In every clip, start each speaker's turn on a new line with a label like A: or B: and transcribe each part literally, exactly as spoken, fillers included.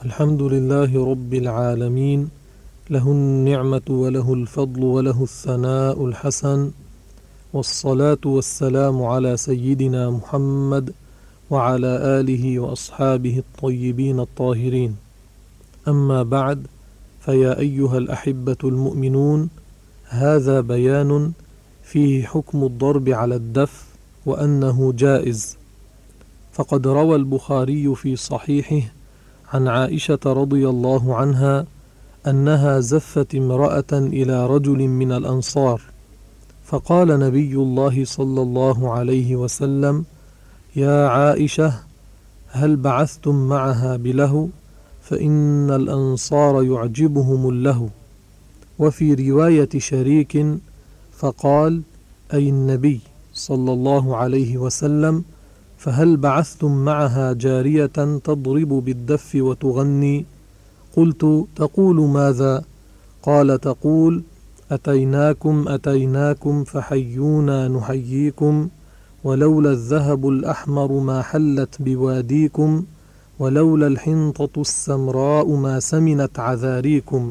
A: الحمد لله رب العالمين، له النعمة وله الفضل وله الثناء الحسن، والصلاة والسلام على سيدنا محمد وعلى آله وأصحابه الطيبين الطاهرين. أما بعد، فيا أيها الأحبة المؤمنون، هذا بيان فيه حكم الضرب على الدف وأنه جائز. فقد روى البخاري في صحيحه عن عائشة رضي الله عنها أنها زفت امرأة إلى رجل من الأنصار، فقال نبي الله صلى الله عليه وسلم: يا عائشة، هل بعثتم معها بلهو؟ فإن الأنصار يعجبهم اللهو. وفي رواية شريك: فقال أي النبي صلى الله عليه وسلم: فهل بعثتم معها جارية تضرب بالدف وتغني؟ قلت: تقول ماذا؟ قال: تقول: أتيناكم أتيناكم فحيونا نحييكم، ولولا الذهب الأحمر ما حلت بواديكم، ولولا الحنطة السمراء ما سمنت عذاريكم.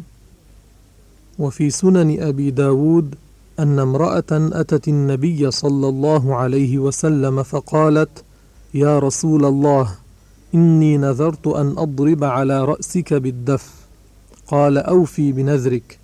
A: وفي سنن أبي داود أن امرأة أتت النبي صلى الله عليه وسلم فقالت: يا رسول الله، إني نذرت أن أضرب على رأسك بالدف. قال: أوفي بنذرك.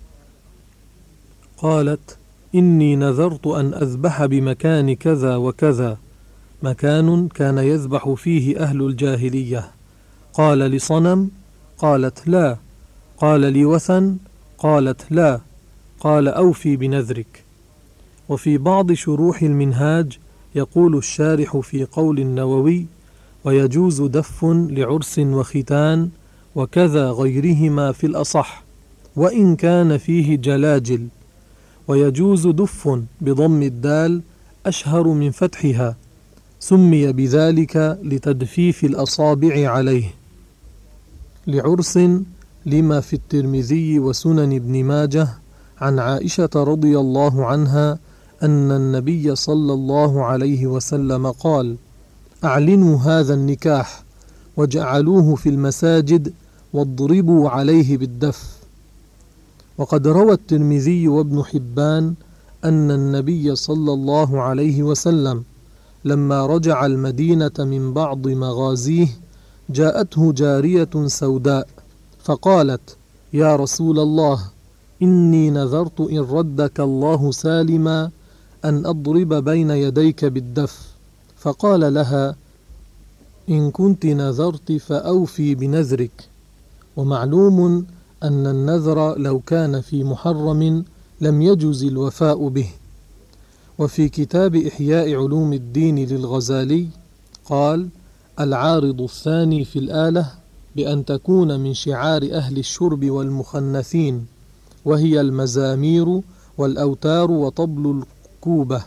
A: قالت: إني نذرت أن أذبح بمكان كذا وكذا، مكان كان يذبح فيه أهل الجاهلية. قال: لصنم؟ قالت: لا. قال: لوثن؟ قالت: لا. قال: أوفي بنذرك. وفي بعض شروح المنهاج يقول الشارح في قول النووي: ويجوز دف لعرس وختان وكذا غيرهما في الأصح، وإن كان فيه جلاجل. ويجوز دف بضم الدال أشهر من فتحها، سمي بذلك لتدفيف الأصابع عليه. لعرس لما في الترمذي وسنن ابن ماجه عن عائشة رضي الله عنها أن النبي صلى الله عليه وسلم قال: أعلنوا هذا النكاح واجعلوه في المساجد واضربوا عليه بالدف. وقد روى الترمذي وابن حبان أن النبي صلى الله عليه وسلم لما رجع المدينة من بعض مغازيه جاءته جارية سوداء فقالت: يا رسول الله، إني نذرت إن ردك الله سالما أن أضرب بين يديك بالدف. فقال لها: إن كنت نذرت فأوفي بنذرك. ومعلوم أن النذر لو كان في محرم لم يجز الوفاء به. وفي كتاب إحياء علوم الدين للغزالي قال: العارض الثاني في الآلة بأن تكون من شعار أهل الشرب والمخنثين، وهي المزامير والأوتار وطبل الكوبة،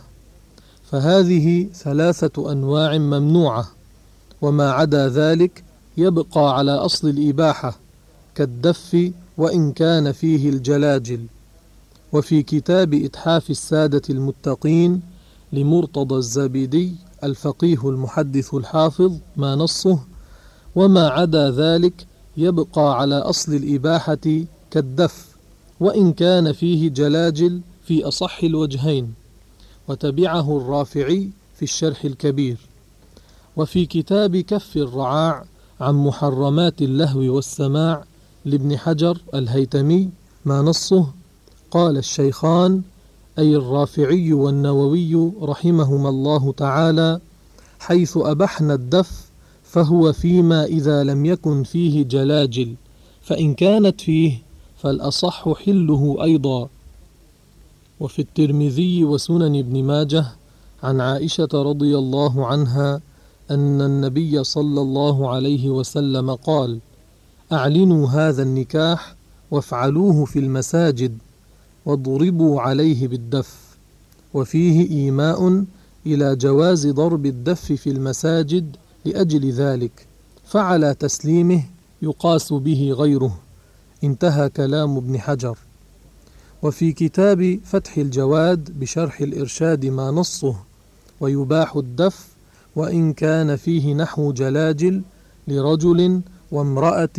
A: فهذه ثلاثة أنواع ممنوعة، وما عدا ذلك يبقى على أصل الإباحة كالدف وإن كان فيه الجلاجل. وفي كتاب إتحاف السادة المتقين لمرتضى الزبيدي الفقيه المحدث الحافظ ما نصه: وما عدا ذلك يبقى على أصل الإباحة كالدف وإن كان فيه جلاجل في أصح الوجهين. وتبعه الرافعي في الشرح الكبير. وفي كتاب كف الرعاع عن محرمات اللهو والسماع لابن حجر الهيتمي ما نصه: قال الشيخان أي الرافعي والنووي رحمهما الله تعالى: حيث أبحنا الدف فهو فيما إذا لم يكن فيه جلاجل، فإن كانت فيه فالأصح حله أيضا. وفي الترمذي وسنن ابن ماجه عن عائشة رضي الله عنها أن النبي صلى الله عليه وسلم قال: أعلنوا هذا النكاح وافعلوه في المساجد واضربوا عليه بالدف. وفيه إيماء إلى جواز ضرب الدف في المساجد لأجل ذلك، فعلى تسليمه يقاس به غيره. انتهى كلام ابن حجر. وفي كتاب فتح الجواد بشرح الإرشاد ما نصه: ويباح الدف وإن كان فيه نحو جلاجل لرجل وامرأة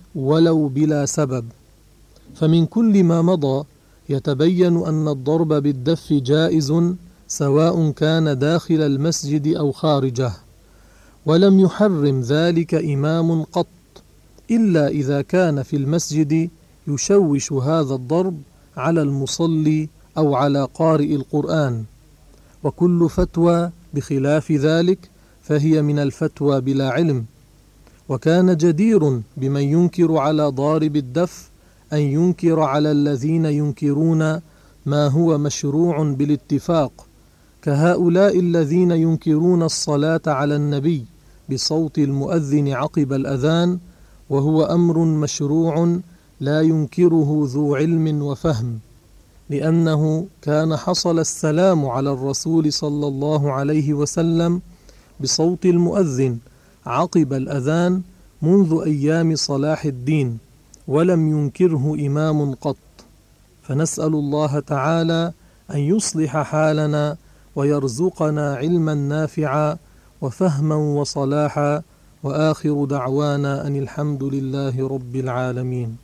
A: ولو بلا سبب. فمن كل ما مضى يتبين أن الضرب بالدف جائز سواء كان داخل المسجد أو خارجه، ولم يحرم ذلك إمام قط، إلا إذا كان في المسجد يشوش هذا الضرب على المصلي أو على قارئ القرآن. وكل فتوى بخلاف ذلك فهي من الفتوى بلا علم. وكان جدير بمن ينكر على ضارب الدف أن ينكر على الذين ينكرون ما هو مشروع بالاتفاق، كهؤلاء الذين ينكرون الصلاة على النبي بصوت المؤذن عقب الأذان، وهو أمر مشروع لا ينكره ذو علم وفهم، لأنه كان حصل السلام على الرسول صلى الله عليه وسلم بصوت المؤذن عقب الأذان منذ أيام صلاح الدين، ولم ينكره إمام قط. فنسأل الله تعالى أن يصلح حالنا ويرزقنا علما نافعا وفهما وصلاحا، وآخر دعوانا أن الحمد لله رب العالمين.